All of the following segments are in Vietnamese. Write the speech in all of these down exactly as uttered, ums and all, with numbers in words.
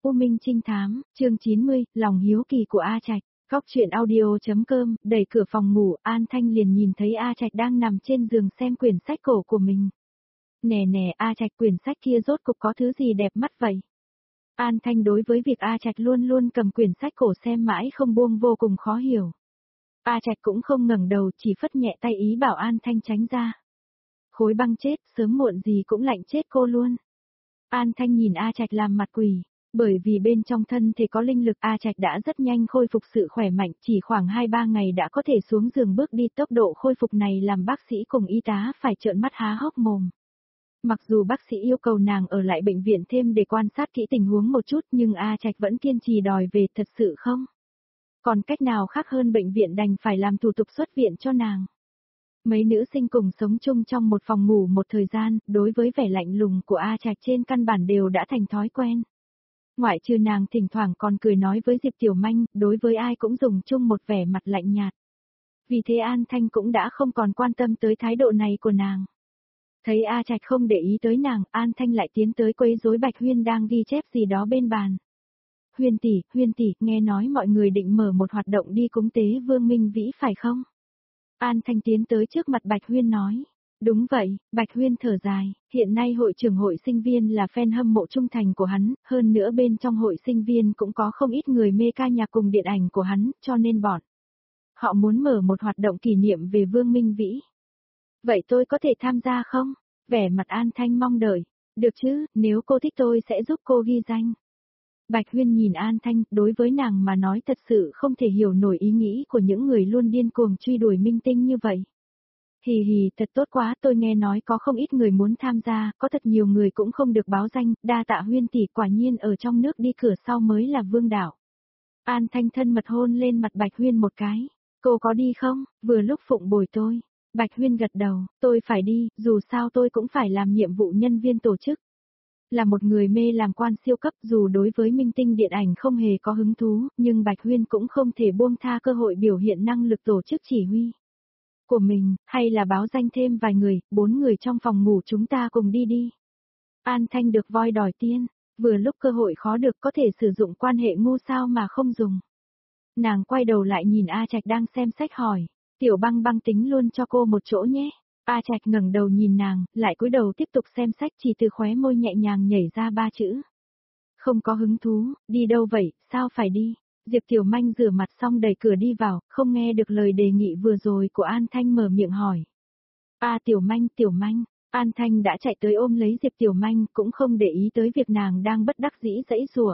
U Minh Trinh Thám, chương chín mươi, lòng hiếu kỳ của A Trạch. Góc truyện audio.com, đẩy cửa phòng ngủ, An Thanh liền nhìn thấy A Trạch đang nằm trên giường xem quyển sách cổ của mình. Nè nè A Trạch, quyển sách kia rốt cục có thứ gì đẹp mắt vậy? An Thanh đối với việc A Trạch luôn luôn cầm quyển sách cổ xem mãi không buông vô cùng khó hiểu. A Trạch cũng không ngẩng đầu, chỉ phất nhẹ tay ý bảo An Thanh tránh ra. Khối băng chết, sớm muộn gì cũng lạnh chết cô luôn. An Thanh nhìn A Trạch làm mặt quỷ, bởi vì bên trong thân thể có linh lực, A Trạch đã rất nhanh khôi phục sự khỏe mạnh, chỉ khoảng hai ba ngày đã có thể xuống giường bước đi, tốc độ khôi phục này làm bác sĩ cùng y tá phải trợn mắt há hốc mồm. Mặc dù bác sĩ yêu cầu nàng ở lại bệnh viện thêm để quan sát kỹ tình huống một chút, nhưng A Trạch vẫn kiên trì đòi về, thật sự không? Còn cách nào khác hơn bệnh viện đành phải làm thủ tục xuất viện cho nàng. Mấy nữ sinh cùng sống chung trong một phòng ngủ một thời gian, đối với vẻ lạnh lùng của A Trạch trên căn bản đều đã thành thói quen. Ngoại trừ nàng thỉnh thoảng còn cười nói với Diệp Tiểu Manh, đối với ai cũng dùng chung một vẻ mặt lạnh nhạt. Vì thế An Thanh cũng đã không còn quan tâm tới thái độ này của nàng. Thấy A Trạch không để ý tới nàng, An Thanh lại tiến tới quấy rối Bạch Huyên đang ghi chép gì đó bên bàn. Huyên tỷ, Huyên tỷ, nghe nói mọi người định mở một hoạt động đi cúng tế Vương Minh Vĩ phải không? An Thanh tiến tới trước mặt Bạch Huyên nói. Đúng vậy, Bạch Huyên thở dài, hiện nay hội trưởng hội sinh viên là fan hâm mộ trung thành của hắn, hơn nữa bên trong hội sinh viên cũng có không ít người mê ca nhạc cùng điện ảnh của hắn, cho nên bọn họ muốn mở một hoạt động kỷ niệm về Vương Minh Vĩ. Vậy tôi có thể tham gia không? Vẻ mặt An Thanh mong đợi. Được chứ, nếu cô thích tôi sẽ giúp cô ghi danh. Bạch Huyên nhìn An Thanh, đối với nàng mà nói thật sự không thể hiểu nổi ý nghĩ của những người luôn điên cuồng truy đuổi minh tinh như vậy. Hì hì, thật tốt quá, tôi nghe nói có không ít người muốn tham gia, có thật nhiều người cũng không được báo danh, đa tạ Huyên tỷ, quả nhiên ở trong nước đi cửa sau mới là vương đạo. An Thanh thân mật hôn lên mặt Bạch Huyên một cái. Cô có đi không? Vừa lúc phụng bồi tôi. Bạch Huyên gật đầu, tôi phải đi, dù sao tôi cũng phải làm nhiệm vụ nhân viên tổ chức. Là một người mê làm quan siêu cấp, dù đối với minh tinh điện ảnh không hề có hứng thú, nhưng Bạch Huyên cũng không thể buông tha cơ hội biểu hiện năng lực tổ chức chỉ huy của mình, hay là báo danh thêm vài người, bốn người trong phòng ngủ chúng ta cùng đi đi. An Thanh được voi đòi tiên, vừa lúc cơ hội khó được, có thể sử dụng quan hệ ngu sao mà không dùng. Nàng quay đầu lại nhìn A Trạch đang xem sách hỏi, Tiểu Băng Băng tính luôn cho cô một chỗ nhé. A Trạch ngẩng đầu nhìn nàng, lại cúi đầu tiếp tục xem sách, chỉ từ khóe môi nhẹ nhàng nhảy ra ba chữ. Không có hứng thú, đi đâu vậy, sao phải đi? Diệp Tiểu Manh rửa mặt xong đẩy cửa đi vào, không nghe được lời đề nghị vừa rồi của An Thanh mở miệng hỏi. A Tiểu Manh, Tiểu Manh, An Thanh đã chạy tới ôm lấy Diệp Tiểu Manh, cũng không để ý tới việc nàng đang bất đắc dĩ giãy giụa.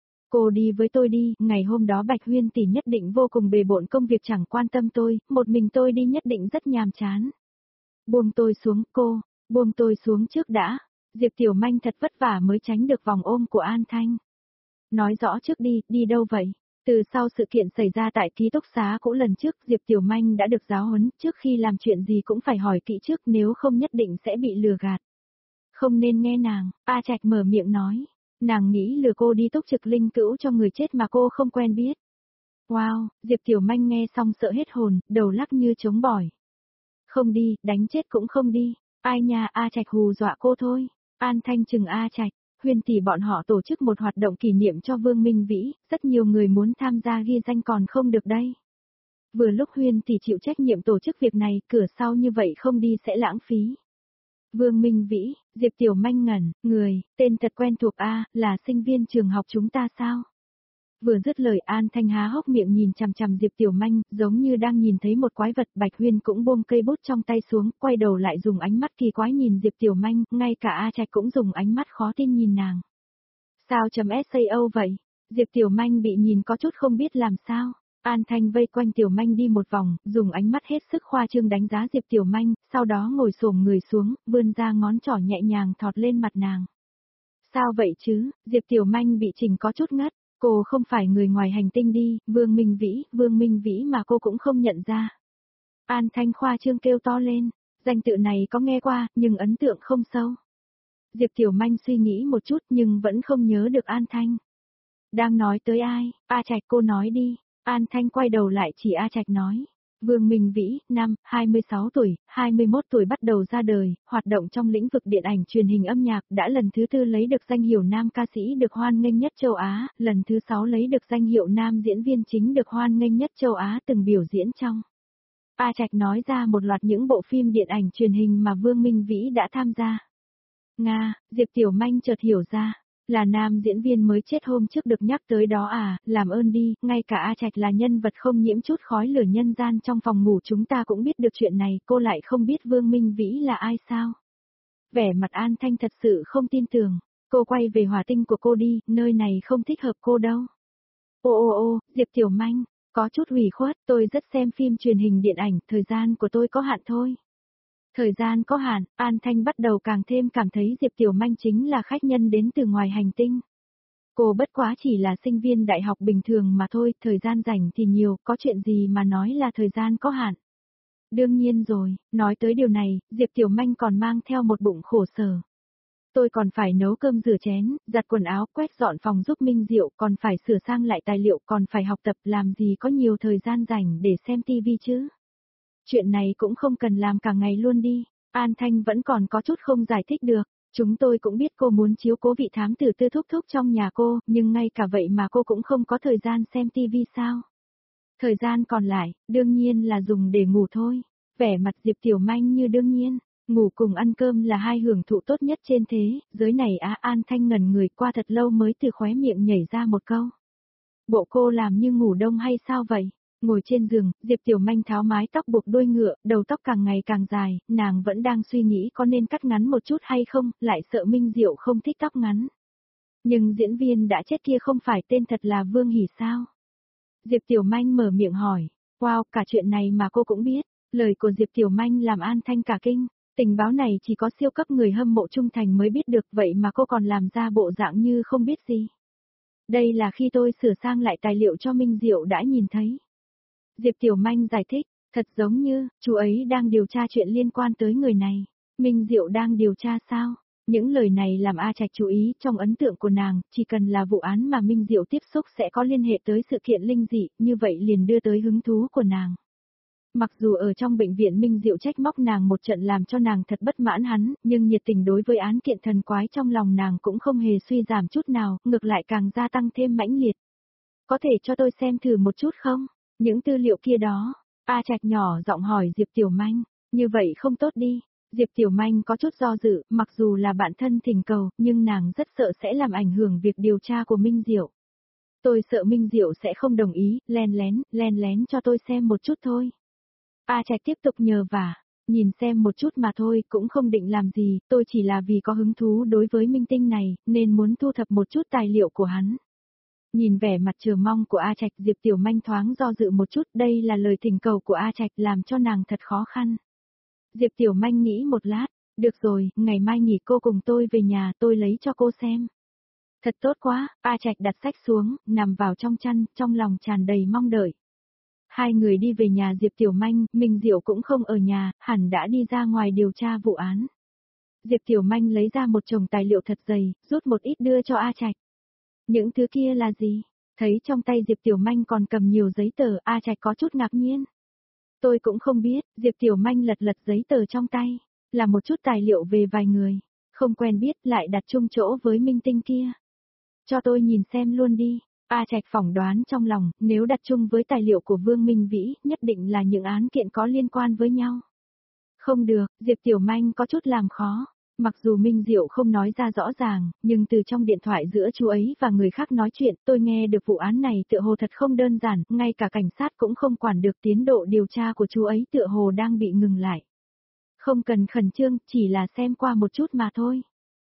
Cô đi với tôi đi, ngày hôm đó Bạch Huyên tỷ nhất định vô cùng bề bộn công việc chẳng quan tâm tôi, một mình tôi đi nhất định rất nhàm chán. Buông tôi xuống cô, buông tôi xuống trước đã. Diệp Tiểu Manh thật vất vả mới tránh được vòng ôm của An Thanh. Nói rõ trước đi, đi đâu vậy? Từ sau sự kiện xảy ra tại ký túc xá cũ lần trước, Diệp Tiểu Manh đã được giáo huấn, trước khi làm chuyện gì cũng phải hỏi kỹ trước, nếu không nhất định sẽ bị lừa gạt. Không nên nghe nàng, A Trạch mở miệng nói. Nàng nghĩ lừa cô đi túc trực linh cữu cho người chết mà cô không quen biết. Wow, Diệp Tiểu Manh nghe xong sợ hết hồn, đầu lắc như trống bỏi. Không đi, đánh chết cũng không đi. Ai nha, A Trạch hù dọa cô thôi. An Thanh chừng A Trạch. Huyên tỷ bọn họ tổ chức một hoạt động kỷ niệm cho Vương Minh Vĩ, rất nhiều người muốn tham gia ghi danh còn không được đây. Vừa lúc Huyên tỷ chịu trách nhiệm tổ chức việc này, cửa sau như vậy không đi sẽ lãng phí. Vương Minh Vĩ, Diệp Tiểu Manh ngẩn, người, tên thật quen thuộc a, là sinh viên trường học chúng ta sao? Vừa dứt lời An Thanh há hốc miệng nhìn chằm chằm Diệp Tiểu Manh, giống như đang nhìn thấy một quái vật. Bạch Huyên cũng buông cây bút trong tay xuống, quay đầu lại dùng ánh mắt kỳ quái nhìn Diệp Tiểu Manh, ngay cả A Trạch cũng dùng ánh mắt khó tin nhìn nàng. Sao chấm sao vậy? Diệp Tiểu Manh bị nhìn có chút không biết làm sao. An Thanh vây quanh Tiểu Manh đi một vòng, dùng ánh mắt hết sức khoa trương đánh giá Diệp Tiểu Manh, sau đó ngồi xổm người xuống, vươn ra ngón trỏ nhẹ nhàng thọt lên mặt nàng. Sao vậy chứ? Diệp Tiểu Manh bị chỉnh có chút ngất. Cô không phải người ngoài hành tinh đi, Vương Minh Vĩ, Vương Minh Vĩ mà cô cũng không nhận ra. An Thanh khoa trương kêu to lên, danh tự này có nghe qua, nhưng ấn tượng không sâu. Diệp Tiểu Manh suy nghĩ một chút nhưng vẫn không nhớ được An Thanh. Đang nói tới ai? A Trạch, cô nói đi. An Thanh quay đầu lại chỉ A Trạch nói. Vương Minh Vĩ, năm, hai mươi sáu tuổi, hai mươi mốt tuổi bắt đầu ra đời, hoạt động trong lĩnh vực điện ảnh truyền hình âm nhạc, đã lần thứ tư lấy được danh hiệu nam ca sĩ được hoan nghênh nhất châu Á, lần thứ sáu lấy được danh hiệu nam diễn viên chính được hoan nghênh nhất châu Á từng biểu diễn trong. A Trạch nói ra một loạt những bộ phim điện ảnh truyền hình mà Vương Minh Vĩ đã tham gia. Nga, Diệp Tiểu Manh chợt hiểu ra. Là nam diễn viên mới chết hôm trước được nhắc tới đó à, làm ơn đi, ngay cả A Trạch là nhân vật không nhiễm chút khói lửa nhân gian trong phòng ngủ chúng ta cũng biết được chuyện này, cô lại không biết Vương Minh Vĩ là ai sao? Vẻ mặt An Thanh thật sự không tin tưởng, cô quay về hỏa tinh của cô đi, nơi này không thích hợp cô đâu. Ô ô ô, Diệp Tiểu Manh, có chút hủy khuất, tôi rất xem phim truyền hình điện ảnh, thời gian của tôi có hạn thôi. Thời gian có hạn, An Thanh bắt đầu càng thêm cảm thấy Diệp Tiểu Manh chính là khách nhân đến từ ngoài hành tinh. Cô bất quá chỉ là sinh viên đại học bình thường mà thôi, thời gian rảnh thì nhiều, có chuyện gì mà nói là thời gian có hạn. Đương nhiên rồi, nói tới điều này, Diệp Tiểu Manh còn mang theo một bụng khổ sở. Tôi còn phải nấu cơm rửa chén, giặt quần áo, quét dọn phòng giúp Minh Diệu, còn phải sửa sang lại tài liệu, còn phải học tập, làm gì có nhiều thời gian rảnh để xem tivi chứ. Chuyện này cũng không cần làm cả ngày luôn đi. An Thanh vẫn còn có chút không giải thích được. Chúng tôi cũng biết cô muốn chiếu cố vị thám tử Tư thúc thúc trong nhà cô, nhưng ngay cả vậy mà cô cũng không có thời gian xem tivi sao. Thời gian còn lại, đương nhiên là dùng để ngủ thôi. Vẻ mặt Diệp Tiểu Manh như đương nhiên, ngủ cùng ăn cơm là hai hưởng thụ tốt nhất trên thế, giới này á. An Thanh ngẩn người qua thật lâu mới từ khóe miệng nhảy ra một câu. Bộ cô làm như ngủ đông hay sao vậy? Ngồi trên giường, Diệp Tiểu Manh tháo mái tóc buộc đuôi ngựa, đầu tóc càng ngày càng dài, nàng vẫn đang suy nghĩ có nên cắt ngắn một chút hay không, lại sợ Minh Diệu không thích tóc ngắn. Nhưng diễn viên đã chết kia không phải tên thật là Vương Hỷ sao? Diệp Tiểu Manh mở miệng hỏi, wow, cả chuyện này mà cô cũng biết, lời của Diệp Tiểu Manh làm An Thanh cả kinh, tình báo này chỉ có siêu cấp người hâm mộ trung thành mới biết được vậy mà cô còn làm ra bộ dạng như không biết gì. Đây là khi tôi sửa sang lại tài liệu cho Minh Diệu đã nhìn thấy. Diệp Tiểu Manh giải thích, thật giống như, chú ấy đang điều tra chuyện liên quan tới người này. Minh Diệu đang điều tra sao? Những lời này làm A Trạch chú ý, trong ấn tượng của nàng, chỉ cần là vụ án mà Minh Diệu tiếp xúc sẽ có liên hệ tới sự kiện linh dị, như vậy liền đưa tới hứng thú của nàng. Mặc dù ở trong bệnh viện Minh Diệu trách móc nàng một trận làm cho nàng thật bất mãn hắn, nhưng nhiệt tình đối với án kiện thần quái trong lòng nàng cũng không hề suy giảm chút nào, ngược lại càng gia tăng thêm mãnh liệt. Có thể cho tôi xem thử một chút không? Những tư liệu kia đó, A Trạch nhỏ giọng hỏi Diệp Tiểu Manh, như vậy không tốt đi. Diệp Tiểu Manh có chút do dự, mặc dù là bạn thân thỉnh cầu, nhưng nàng rất sợ sẽ làm ảnh hưởng việc điều tra của Minh Diệu. Tôi sợ Minh Diệu sẽ không đồng ý, len lén, len lén cho tôi xem một chút thôi. A Trạch tiếp tục nhờ vả, nhìn xem một chút mà thôi, cũng không định làm gì, tôi chỉ là vì có hứng thú đối với minh tinh này, nên muốn thu thập một chút tài liệu của hắn. Nhìn vẻ mặt chờ mong của A Trạch, Diệp Tiểu Manh thoáng do dự một chút, đây là lời thỉnh cầu của A Trạch làm cho nàng thật khó khăn. Diệp Tiểu Manh nghĩ một lát, được rồi, ngày mai nghỉ cô cùng tôi về nhà, tôi lấy cho cô xem. Thật tốt quá, A Trạch đặt sách xuống, nằm vào trong chăn, trong lòng tràn đầy mong đợi. Hai người đi về nhà Diệp Tiểu Manh, Minh Diệu cũng không ở nhà, hẳn đã đi ra ngoài điều tra vụ án. Diệp Tiểu Manh lấy ra một chồng tài liệu thật dày, rút một ít đưa cho A Trạch. Những thứ kia là gì? Thấy trong tay Diệp Tiểu Manh còn cầm nhiều giấy tờ, A Trạch có chút ngạc nhiên. Tôi cũng không biết, Diệp Tiểu Manh lật lật giấy tờ trong tay, là một chút tài liệu về vài người, không quen biết lại đặt chung chỗ với minh tinh kia. Cho tôi nhìn xem luôn đi. A Trạch phỏng đoán trong lòng, nếu đặt chung với tài liệu của Vương Minh Vĩ, nhất định là những án kiện có liên quan với nhau. Không được, Diệp Tiểu Manh có chút làm khó. Mặc dù Minh Diệu không nói ra rõ ràng, nhưng từ trong điện thoại giữa chú ấy và người khác nói chuyện, tôi nghe được vụ án này tựa hồ thật không đơn giản, ngay cả cảnh sát cũng không quản được tiến độ điều tra của chú ấy tựa hồ đang bị ngừng lại. Không cần khẩn trương, chỉ là xem qua một chút mà thôi.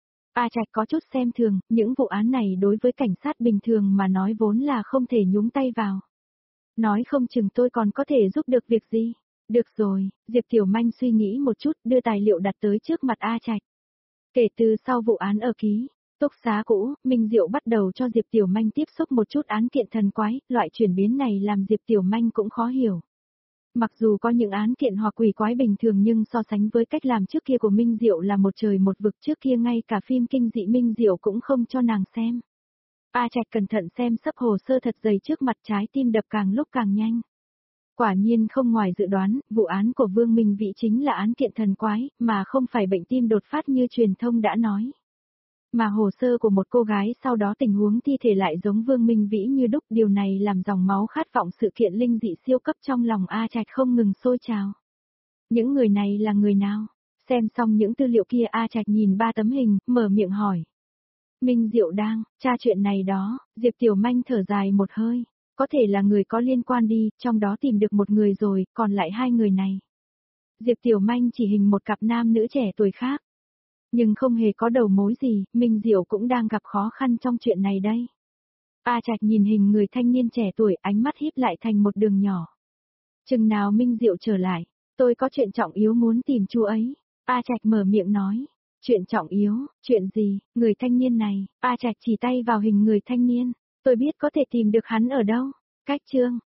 A Trạch có chút xem thường, những vụ án này đối với cảnh sát bình thường mà nói vốn là không thể nhúng tay vào. Nói không chừng tôi còn có thể giúp được việc gì. Được rồi, Diệp Tiểu Manh suy nghĩ một chút, đưa tài liệu đặt tới trước mặt A Trạch. Kể từ sau vụ án ở ký túc xá cũ, Minh Diệu bắt đầu cho Diệp Tiểu Manh tiếp xúc một chút án kiện thần quái, loại chuyển biến này làm Diệp Tiểu Manh cũng khó hiểu. Mặc dù có những án kiện hoặc quỷ quái bình thường nhưng so sánh với cách làm trước kia của Minh Diệu là một trời một vực, trước kia ngay cả phim kinh dị Minh Diệu cũng không cho nàng xem. A Trạch cẩn thận xem sấp hồ sơ thật dày trước mặt, trái tim đập càng lúc càng nhanh. Quả nhiên không ngoài dự đoán, vụ án của Vương Minh Vĩ chính là án kiện thần quái, mà không phải bệnh tim đột phát như truyền thông đã nói. Mà hồ sơ của một cô gái sau đó tình huống thi thể lại giống Vương Minh Vĩ như đúc, điều này làm dòng máu khát vọng sự kiện linh dị siêu cấp trong lòng A Trạch không ngừng sôi trào. Những người này là người nào? Xem xong những tư liệu kia A Trạch nhìn ba tấm hình, mở miệng hỏi. Minh Diệu đang, tra chuyện này đó, Diệp Tiểu Manh thở dài một hơi. Có thể là người có liên quan đi, trong đó tìm được một người rồi, còn lại hai người này. Diệp Tiểu Manh chỉ hình một cặp nam nữ trẻ tuổi khác. Nhưng không hề có đầu mối gì, Minh Diệu cũng đang gặp khó khăn trong chuyện này đây. A Trạch nhìn hình người thanh niên trẻ tuổi, ánh mắt híp lại thành một đường nhỏ. Chừng nào Minh Diệu trở lại, tôi có chuyện trọng yếu muốn tìm chú ấy. A Trạch mở miệng nói. Chuyện trọng yếu, chuyện gì, người thanh niên này, A Trạch chỉ tay vào hình người thanh niên. Tôi biết có thể tìm được hắn ở đâu. Cách chương,